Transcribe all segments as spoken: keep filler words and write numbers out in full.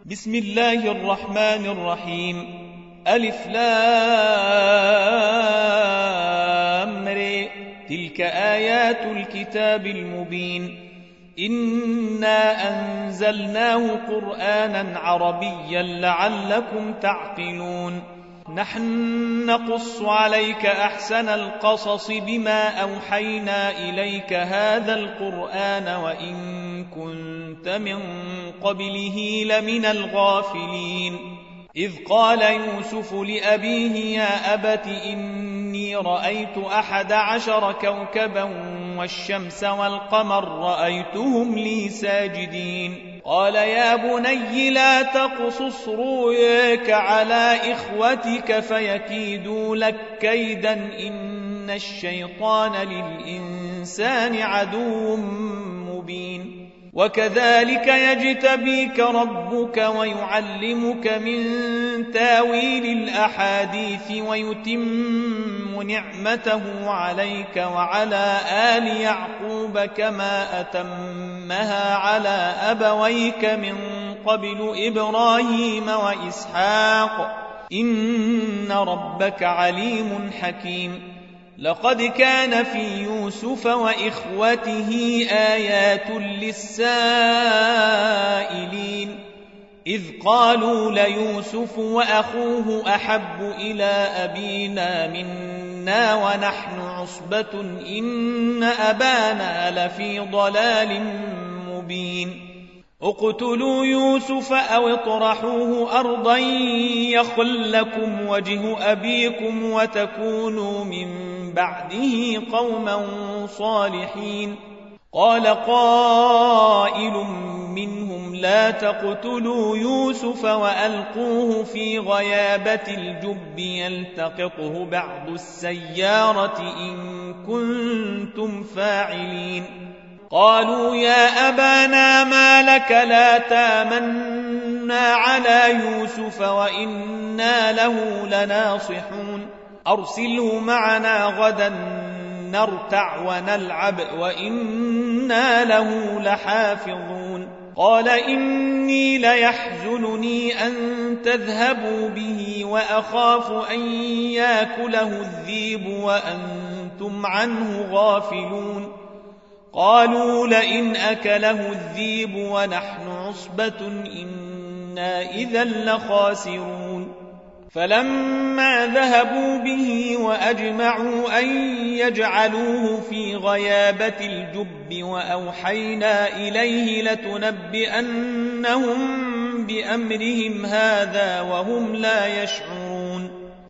بسم الله الرحمن الرحيم. ألف لام ر. تلك آيات الكتاب المبين. إنا أنزلناه قرآنا عربيا لعلكم تعقلون. نحن نقص عليك أحسن القصص بما أوحينا إليك هذا القرآن وإن كنت من قبله لمن الغافلين. إذ قال يوسف لأبيه يا أبت إني رأيت أحد عشر كوكبا والشمس والقمر رأيتهم لي ساجدين. قال يا بني لا تقصص رؤياك على إخوتك فيكيدوا لك كيدا إن الشيطان للإنسان عدو مبين. وكذلك يجتبيك ربك ويعلمك من تاويل الأحاديث ويتم نعمته عليك وعلى آل يعقوب كما أتمها على أبويك من قبل إبراهيم وإسحاق إن ربك عليم حكيم. لقد كان في يوسف وإخوته آيات للسائلين إذ قالوا ليوسف وأخوه أحب إلى أبينا منا ونحن عصبة إن أبانا لفي ضلال مبين. اقتلوا يوسف أو اطرحوه أرضا يخل لكم وجه أبيكم وتكونوا من بعده قوما صالحين. قال قائل منهم لا تقتلوا يوسف وألقوه في غيابة الجب يلتقطه بعض السيارة إن كنتم فاعلين. قالوا يا أبانا ما لك لا تامنا على يوسف وإنا له لناصحون. أرسله معنا غدا نرتع ونلعب وإنا له لحافظون. قال إني ليحزنني أن تذهبوا به وأخاف أن يأكله الذئب وأنتم عنه غافلون. قالوا لئن أكله الذئب ونحن عصبة إنا إذا لخاسرون. فلما ذهبوا به وأجمعوا أن يجعلوه في غيابة الجب وأوحينا إليه لتنبئنهم بأمرهم هذا وهم لا يشعرون.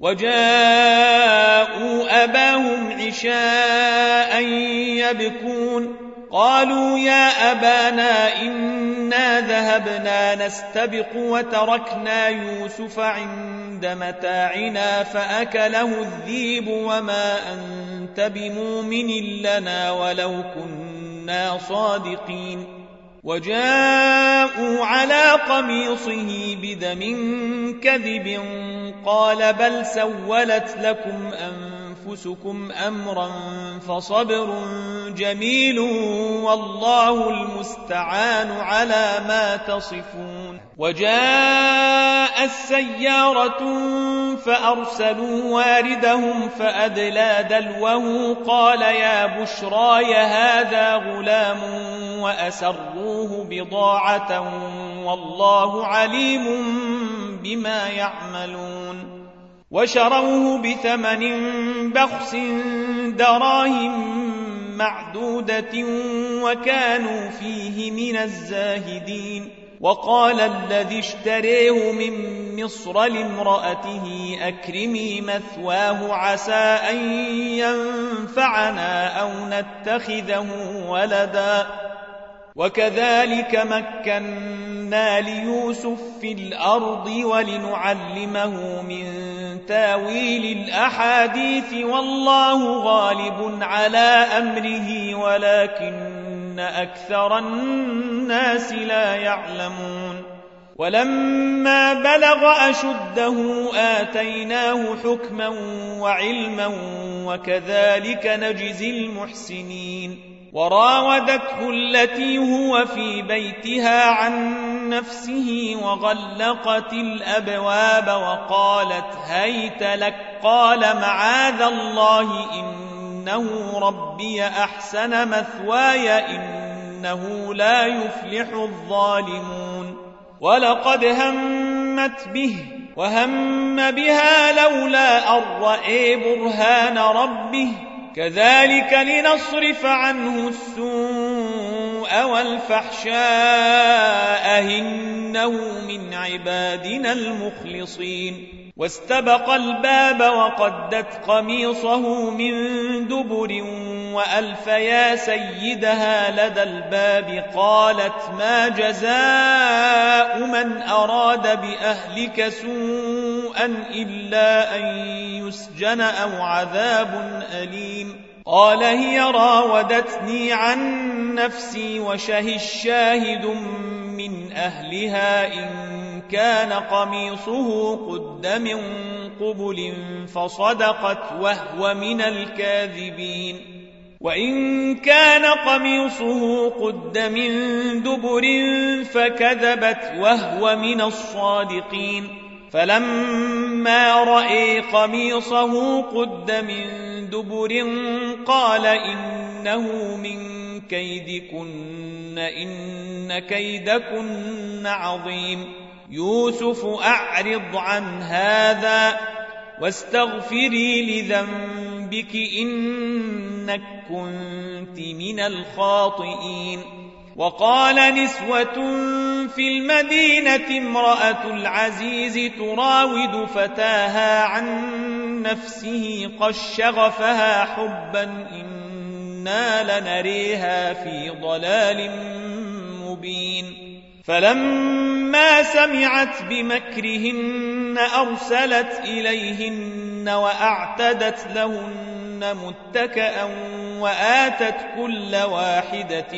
وجاءوا أباهم عشاء يبكون. قالوا يا أبانا إنا ذهبنا نستبق وتركنا يوسف عند متاعنا فأكله الذئب وما أنت بمؤمن لنا ولو كنا صادقين. وجاءوا على قميصه بدم كذب قال بل سولت لكم أنفسكم أمرا فصبر جميل والله المستعان على ما تصفون. وجاء السيارة فأرسلوا واردهم فأدلى دلوه قال يا بشراي هذا غلام وأسروه بضاعة والله عليم بما يعملون. وشروه بثمن بخس دراهم معدودة وكانوا فيه من الزاهدين. وقال الذي اشتريه من مصر لامرأته أكرمي مثواه عسى أن ينفعنا أو نتخذه ولدا. وكذلك مكنا ليوسف في الأرض ولنعلمه من تاويل الأحاديث والله غالب على أمره ولكن أكثر الناس لا يعلمون. ولما بلغ أشده آتيناه حكما وعلما وكذلك نجزي المحسنين. وراودته التي هو في بيتها عن نفسه وغلقت الأبواب وقالت هيت لك قال معاذ الله إنه ربي أحسن مثواي إنه لا يفلح الظالمون ولقد همت به وهم بها لولا أن رأى برهان ربه كذلك لنصرف عنه السوء والفحشاء إنه من عبادنا المخلصين واستبق الباب وقدت قميصه من دبر وألف يا سيدها لدى الباب قالت ما جزاء من أراد بأهلك سوءا إلا أن يسجن أو عذاب أليم قال هي راودتني عن نفسي وشهد شاهد من أهلها إن كان قميصه قد من قبل فصدقت وهو من الكاذبين وإن كان قميصه قد من دبر فكذبت وهو من الصادقين فلما رأى قميصه قد من دبر قال إنه من كيدكن إن كيدكن عظيم يوسف أعرض عن هذا واستغفري لذنبك إنك كنت من الخاطئين وقال نسوة في المدينة امرأة العزيز تراود فتاها عن نفسه قد شغفها حبا إنا لنريها في ضلال مبين فلما سمعت بمكرهن أرسلت إليهن وأعتدت لهن متكأ وآتت كل واحدة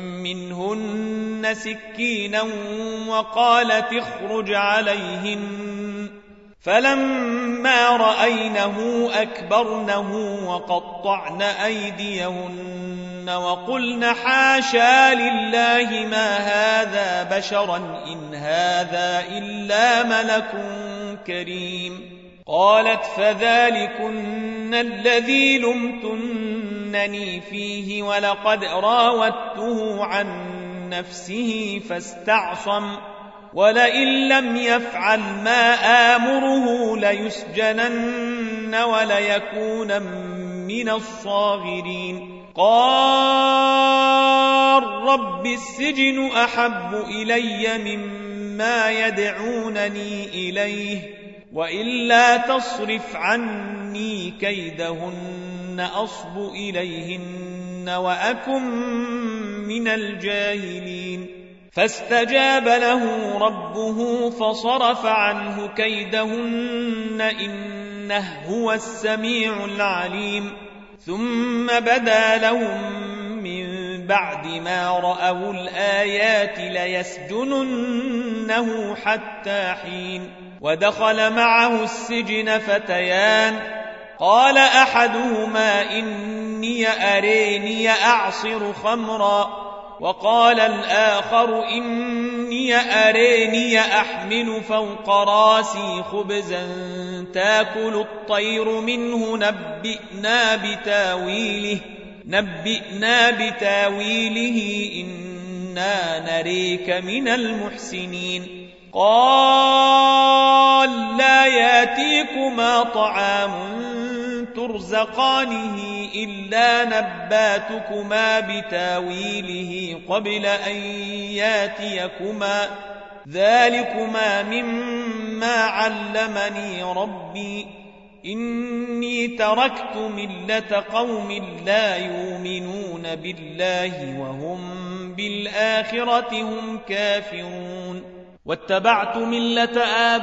منهن سكينا وقالت اخرج عليهن فلما رأينه أكبرنه وقطعن أيديهن وقلن حاشا لله ما هذا بشرا إن هذا إلا ملك كريم قالت فذلكن الذي لمتنني فيه ولقد راودته عن نفسه فاستعصم ولئن لم يفعل ما آمره ليسجنن وليكون من الصاغرين قال رب السجن أحب إلي مما يدعونني إليه وإلا تصرف عني كيدهن أصب إليهن وأكن من الجاهلين فاستجاب له ربه فصرف عنه كيدهن إنه هو السميع العليم ثم بدا لهم من بعد ما رأوا الآيات ليسجننه حتى حين ودخل معه السجن فتيان قال أحدهما إني أريني أعصر خمرا وقال الآخر إني أريني أحمل فوق راسي خبزا تاكل الطير منه نبئنا بتاويله نبئنا بتاويله إنا نريك من المحسنين قال لا ياتيكما طعام ترزقانه إلا نباتكما بتاويله قبل أن ياتيكما ذلكما مما علمني ربي إني تركت ملة قوم لا يؤمنون بالله وهم بالآخرة هم كافرون واتبعت ملة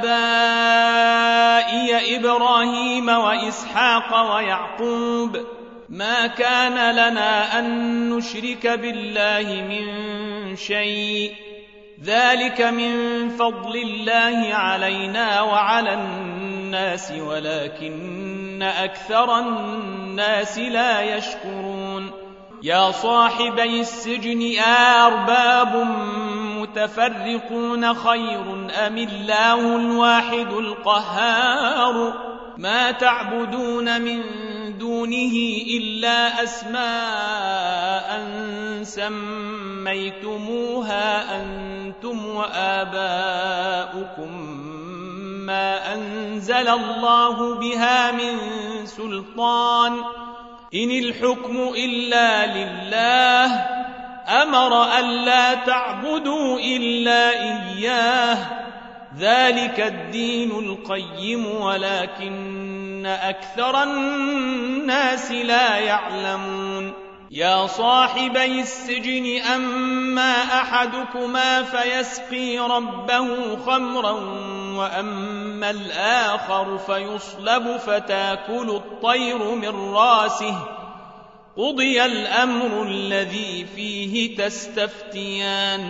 آبائي إبراهيم وإسحاق ويعقوب ما كان لنا أن نشرك بالله من شيء ذلك من فضل الله علينا وعلى الناس ولكن أكثر الناس لا يشكرون يا صاحبي السجن أرباب المتفرقون خير أم الله الواحد القهار ما تعبدون من دونه إلا أسماء سميتموها أنتم وآباؤكم ما أنزل الله بها من سلطان إن الحكم إلا لله أمر ألا تعبدوا إلا إياه ذلك الدين القيم ولكن أكثر الناس لا يعلمون يا صاحبي السجن أما أحدكما فيسقي ربه خمرا وأما الآخر فيصلب فتاكل الطير من راسه قضي الأمر الذي فيه تستفتيان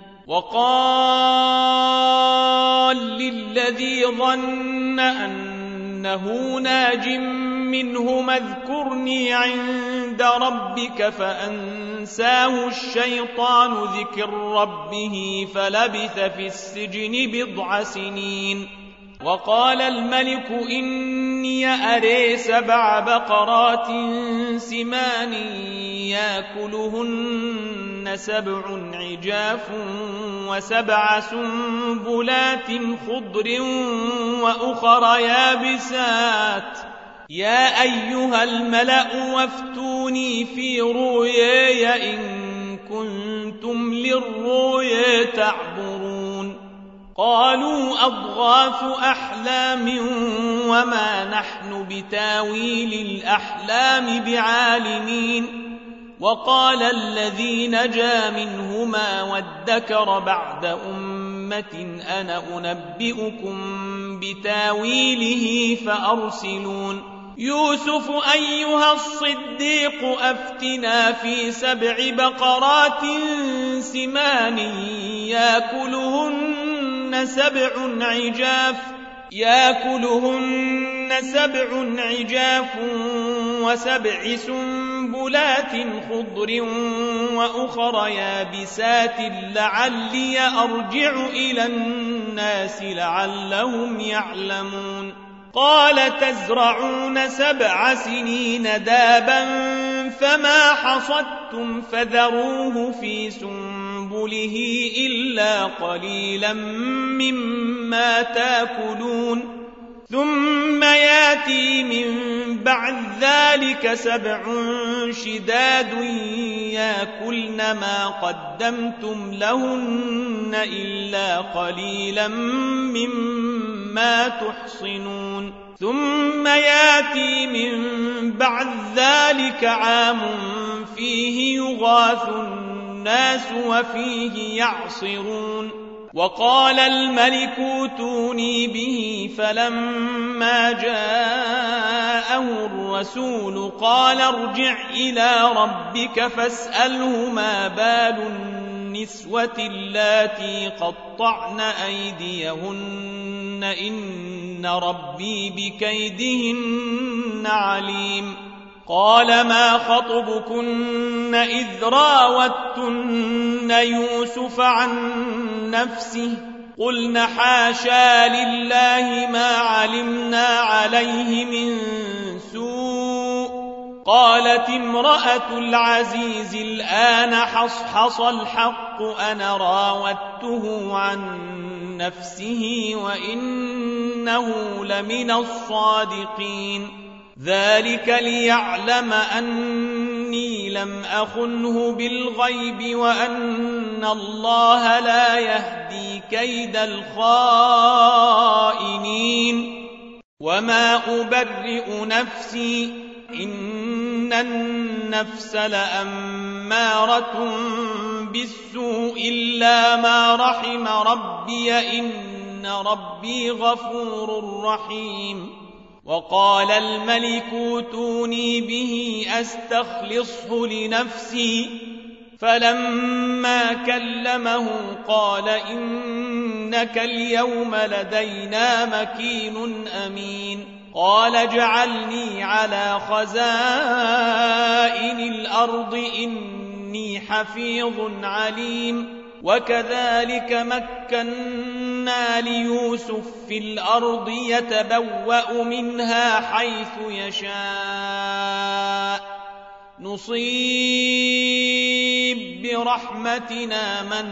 وقال للذي ظن أنه ناج منهما اذكرني عند ربك فأنساه الشيطان ذكر ربه فلبث في السجن بضع سنين وقال الملك إني أري سبع بقرات سمان يأكلهن سبع عجاف وسبع سنبلات خضر وأخر يابسات يا أيها الملأ وافتوني في رؤياي إن كنتم للرؤيا تعبرون قالوا أضغاث أحلام وما نحن بتاويل الأحلام بعالمين وقال الذي نجا منهما وادكر بعد أمة أنا أنبئكم بتاويله فأرسلون يوسف أيها الصديق أفتنا في سبع بقرات سمان يأكلهن سبع عجاف يأكلهن سبع عجاف وسبع سنبلات خضر وأخر يابسات لعلي أرجع إلى الناس لعلهم يعلمون قال تزرعون سبع سنين دابا فما حصدتم فذروه في سنبله إلا قليلا مما تأكلون ثم ياتي من بعد ذلك سبع شداد يأكلن ما قدمتم لهن إلا قليلا مما تحصنون ثم ياتي من بعد ذلك عام فيه يغاث الناس وفيه يعصرون وقال الملك اوتوني به فلما جاءه الرسول قال ارجع إلى ربك فاسأله ما بال النسوة اللاتي قطعن أيديهن إن ربي بكيدهن عليم قال ما خطبكن إذ راوتن يوسف عن نفسه قلن حاشا لله ما علمنا عليه من سوء قالت امرأة العزيز الآن حصحص الحق أنا راودته عن نفسه وإنه لمن الصادقين ذلك ليعلم أني لم أخنه بالغيب وأن الله لا يهدي كيد الخائنين وما أبرئ نفسي إن النفس لأمارة بالسوء إلا ما رحم ربي إن ربي غفور رحيم وقال الملك اوتوني به أستخلصه لنفسي فلما كلمه قال إنك اليوم لدينا مكين أمين قال اجعلني على خزائن الأرض إني حفيظ عليم وكذلك مكنا ليوسف في الأرض يتبوأ منها حيث يشاء نصيب برحمتنا من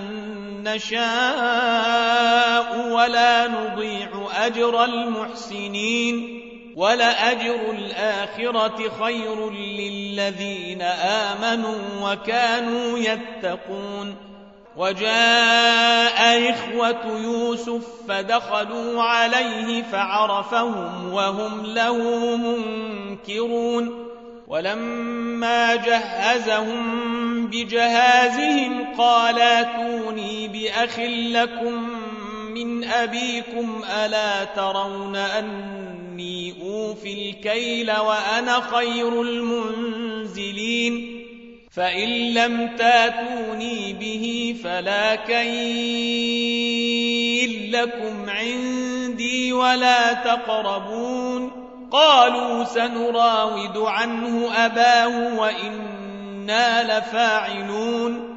نشاء ولا نضيع أجر المحسنين ولأجر الآخرة خير للذين آمنوا وكانوا يتقون وجاء إخوة يوسف فدخلوا عليه فعرفهم وهم له منكرون ولما جهزهم بجهازهم قال ائتوني بأخ لكم من أبيكم ألا ترون أني أوفي الكيل وأنا خير المنزلين فإن لم تاتوني به فلا كيل لكم عندي ولا تقربون قالوا سنراود عنه أباه وإنا لفاعلون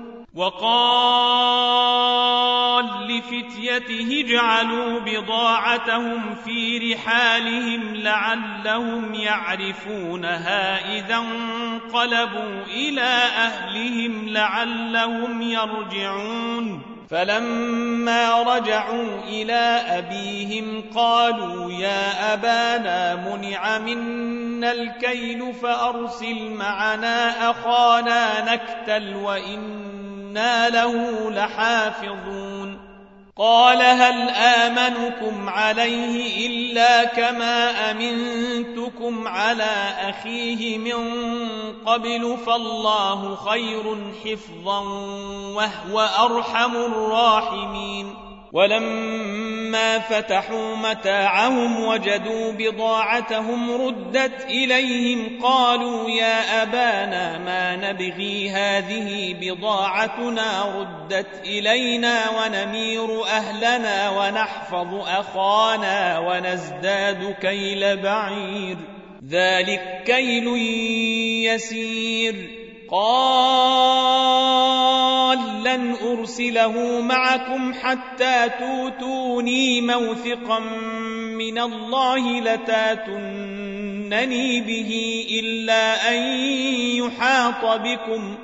وقال لفتيته اجعلوا بضاعتهم في رحالهم لعلهم يعرفونها إذا انقلبوا إلى أهلهم لعلهم يرجعون فلما رجعوا إلى أبيهم قالوا يا أبانا منع منا الكيل فأرسل معنا أخانا نكتل وإنا له لحافظون قال هل آمنكم عليه إلا كما أمنتكم على أخيه من قبل فالله خير حفظا وهو أرحم الراحمين ولما فتحوا متاعهم وجدوا بضاعتهم ردت إليهم قالوا يا أبانا ما نبغي هذه بضاعتنا ردت إلينا ونمير أهلنا ونحفظ أخانا ونزداد كيل بعير ذلك كيل يسير قال لن أرسله معكم حتى توتوني موثقا من الله لتاتونني به إلا أن يحاط بكم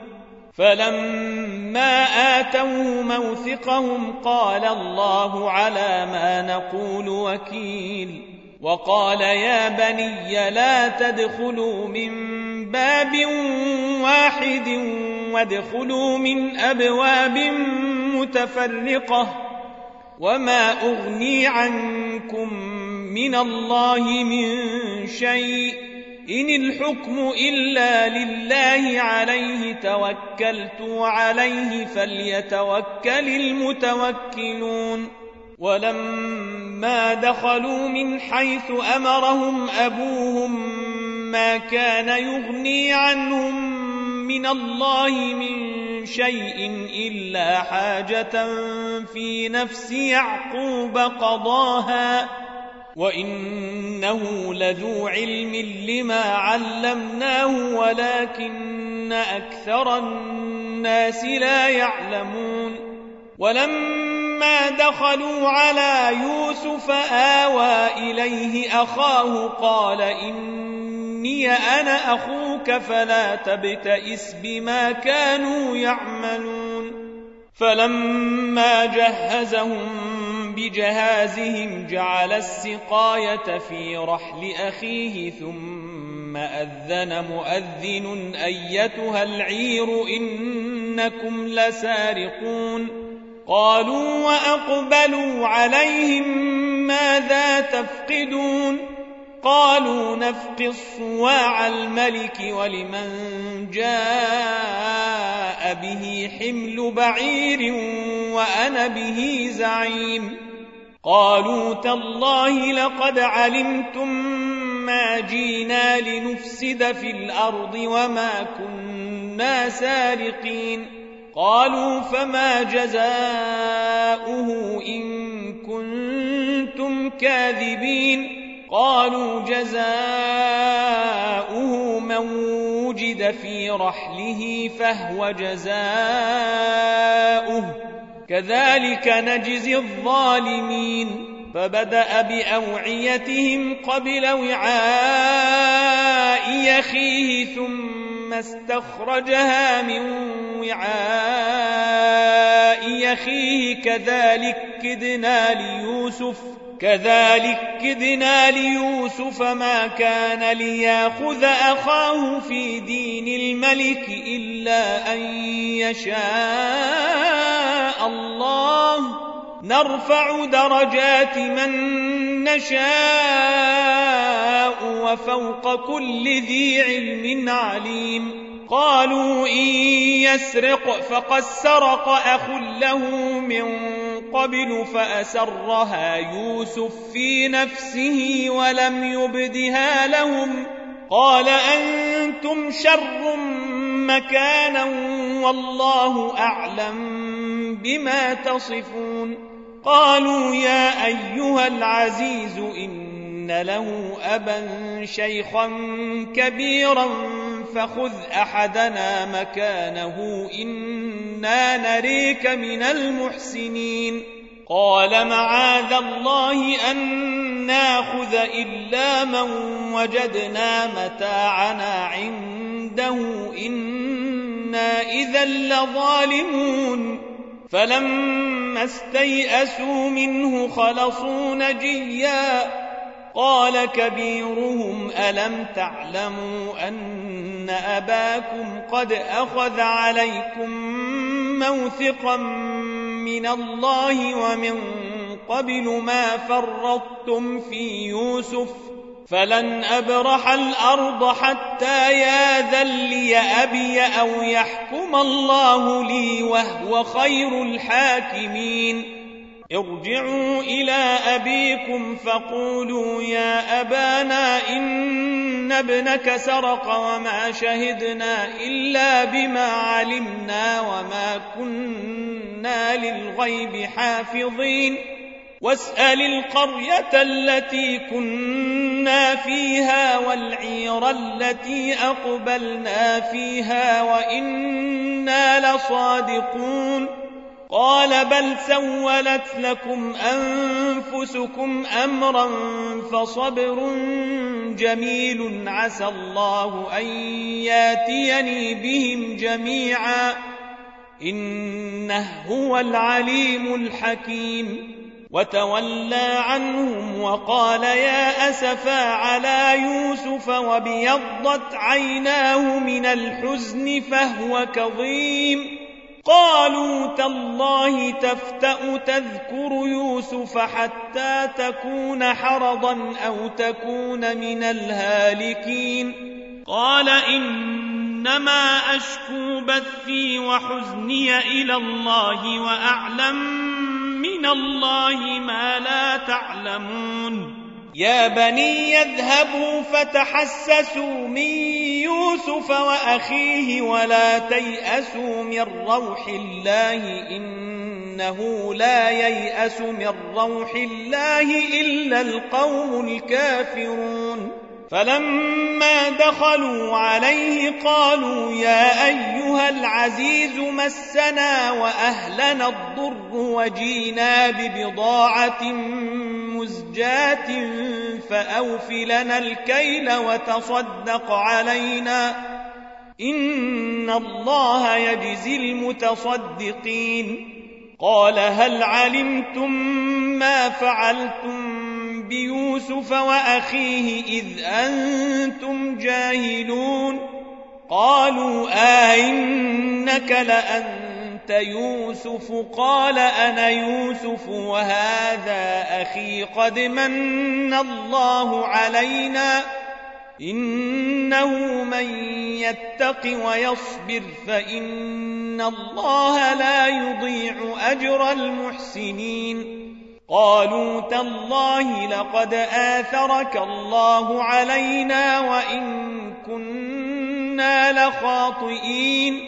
فلما آتوه موثقهم قال الله على ما نقول وكيل وقال يا بني لا تدخلوا من باب واحد وادخلوا من أبواب متفرقة وما أغني عنكم من الله من شيء إن الحكم إلا لله عليه توكلت وعليه فليتوكل المتوكلون ولما دخلوا من حيث أمرهم أبوهم ما كان يغني عنهم من الله من شيء إلا حاجة في نفس يعقوب قضاها وإنه لذو علم لما علمناه ولكن أكثر الناس لا يعلمون ولما دخلوا على يوسف آوى إليه أخاه قال إني أنا أخوك فلا تبتئس بما كانوا يعملون فلما جهزهم بجهازهم جعل السقاية في رحل أخيه ثم أذن مؤذن أيتها العير إنكم لسارقون قالوا وأقبلوا عليهم ماذا تفقدون قالوا نفقد صواع الملك ولمن جاء به حمل بعير وأنا به زعيم قالوا تالله لقد علمتم ما جينا لنفسد في الأرض وما كنا سارقين قالوا فما جزاؤه إن كنتم كاذبين قالوا جزاؤه من وجد في رحله فهو جزاؤه كذلك نجزي الظالمين فبدأ بأوعيتهم قبل وعاء يخيه ثم استخرجها من وعاء يخيه كذلك كدنا ليوسف كذلك كدنا ليوسف ما كان ليأخذ أخاه في دين الملك إلا أن يشاء الله نرفع درجات من نشاء وفوق كل ذي علم عليم قالوا إن يسرق فقد سرق أخ له من قبل فأسرها يوسف في نفسه ولم يبدها لهم قال أنتم شر مكانا والله أعلم بما تصفون قالوا يا أيها العزيز إن له أبا شيخا كبيرا فخذ أحدنا مكانه إنا نريك من المحسنين قال معاذ الله أن ناخذ إلا من وجدنا متاعنا عنده إنا إذا لظالمون فلما استيئسوا منه خلصوا نجيا قال كبيرهم ألم تعلموا أن أباكم قد أخذ عليكم موثقا من الله ومن قبل ما فرطتم في يوسف فلن أبرح الأرض حتى ياذن لي أبي أو يحكم الله لي وهو خير الحاكمين ارجعوا إلى أبيكم فقولوا يا أبانا إن ابنك سرق وما شهدنا إلا بما علمنا وما كنا للغيب حافظين واسأل القرية التي كنا فيها والعير التي أقبلنا فيها وإنا لصادقون قال بل سولت لكم أنفسكم أمرا فصبر جميل عسى الله أن ياتيني بهم جميعا إنه هو العليم الحكيم وتولى عنهم وقال يا أسفا على يوسف وابيضت عيناه من الحزن فهو كظيم قالوا تالله تفتأ تذكر يوسف حتى تكون حرضا أو تكون من الهالكين قال إنما أشكو بثي وحزني إلى الله وأعلم من الله ما لا تعلمون يا بني يذهبوا فتحسسوا من يوسف وأخيه ولا تيأسوا من روح الله إنه لا ييأس من روح الله إلا القوم الكافرون فلما دخلوا عليه قالوا يا أيها العزيز مسنا وأهلنا الضر وجينا ببضاعة مزجاة فأوف لنا الكيل وتصدق علينا إن الله يجزي المتصدقين قال هل علمتم ما فعلتم بيوسف وأخيه إذ أنتم جاهلون قالوا آئنك لأنت يوسف قال أنا يوسف وهذا أخي قد من الله علينا إنه من يتق ويصبر فإن الله لا يضيع أجر المحسنين قالوا تالله لقد آثرك الله علينا وإن كنا لخاطئين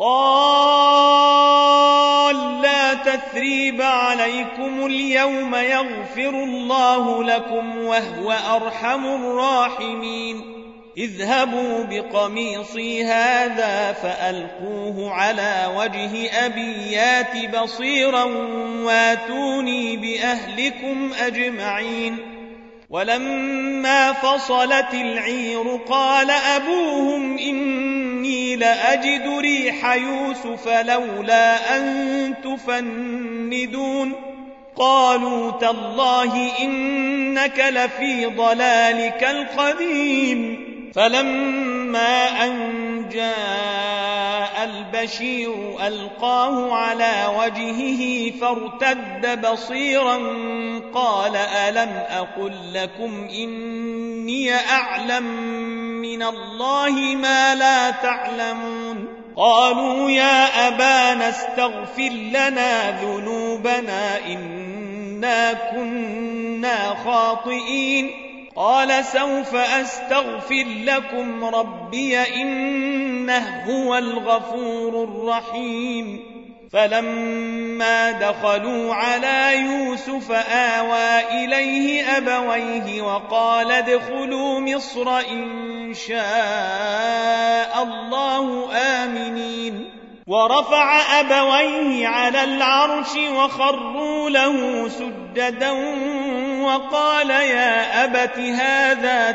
قال لا تثريب عليكم اليوم يغفر الله لكم وهو أرحم الراحمين اذهبوا بقميصي هذا فألقوه على وجه أبي يات بصيرا واتوني بأهلكم أجمعين. ولما فصلت العير قال أبوهم إني لأجد ريح يوسف لولا أن تفندون قالوا تالله إنك لفي ضلالك القديم. فلما أن جاء البشير ألقاه على وجهه فارتد بصيرا قال ألم أقل لكم إني أعلم من الله ما لا تعلمون. قالوا يا أبانا استغفر لنا ذنوبنا إنا كنا خاطئين. قال سوف أستغفر لكم ربي إنه هو الغفور الرحيم. فلما دخلوا على يوسف آوى إليه أبويه وقال ادخلوا مصر إن شاء الله آمنين. ورفع أبويه على العرش وخروا له سجدا وقال يا أبت هذا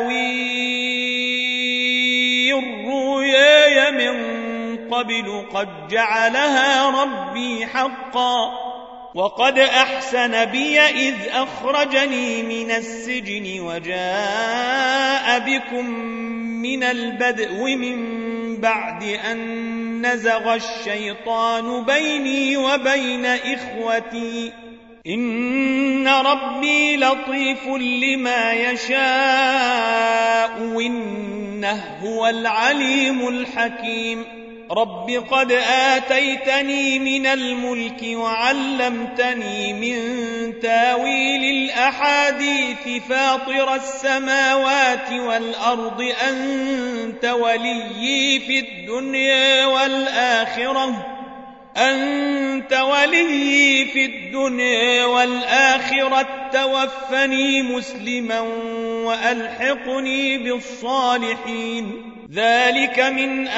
تاويل رؤياي من قبل قد جعلها ربي حقا وقد أحسن بي إذ أخرجني من السجن وجاء بكم من البدو من بعد أن نزغ الشيطان بيني وبين إخوتي إن ربي لطيف لما يشاء إنه هو العليم الحكيم. رب قد آتيتني من الملك وعلمتني من تاويل الأحاديث فاطر السماوات والأرض أنت وليي في الدنيا والآخرة أنت وليي في الدنيا والآخرة توفني مسلما وألحقني بالصالحين. ذلك من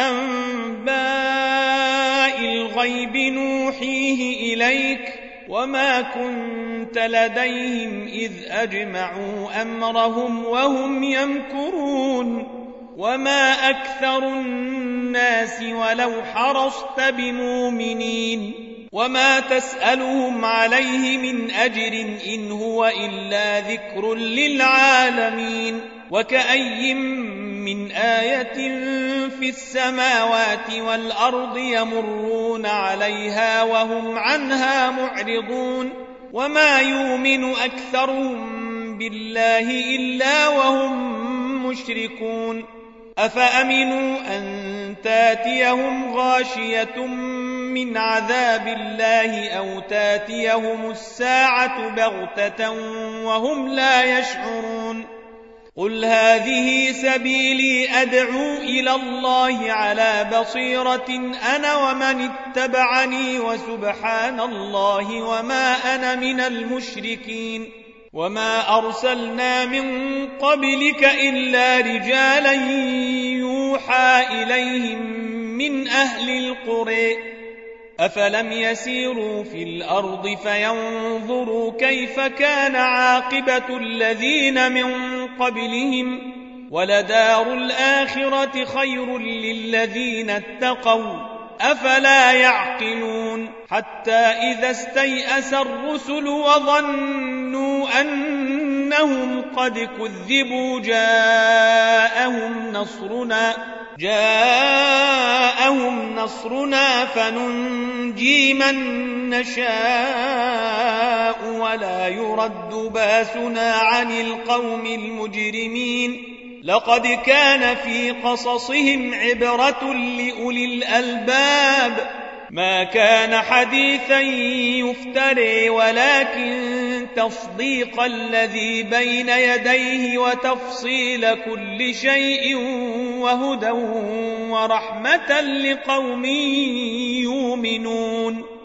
أنباء الغيب نوحيه إليك وما كنت لديهم إذ أجمعوا أمرهم وهم يمكرون. وما أكثر الناس ولو حرصت بمؤمنين وما تسألهم عليه من أجر إن هو إلا ذكر للعالمين. وكأي من آية في السماوات والأرض يمرون عليها وهم عنها معرضون وما يؤمن أكثرهم بالله إلا وهم مشركون. أفأمنوا أن تاتيهم غاشية من عذاب الله أو تاتيهم الساعة بغتة وهم لا يشعرون. قل هذه سبيلي أدعو إلى الله على بصيرة أنا ومن اتبعني وسبحان الله وما أنا من المشركين. وما أرسلنا من قبلك إلا رجالا يوحى إليهم من أهل القرى أفلم يسيروا في الأرض فينظروا كيف كان عاقبة الذين من قبلهم ولدار الآخرة خير للذين اتقوا أفلا يعقلون. حتى إذا استيأس الرسل وظنوا أنهم قد كذبوا جاءهم نصرنا جاءهم نصرنا فننجي من نشاء ولا يرد باسنا عن القوم المجرمين. لقد كان في قصصهم عبرة لأولي الألباب ما كان حديثا يفتري ولكن تصديق الذي بين يديه وتفصيل كل شيء وهدى ورحمة لقوم يؤمنون.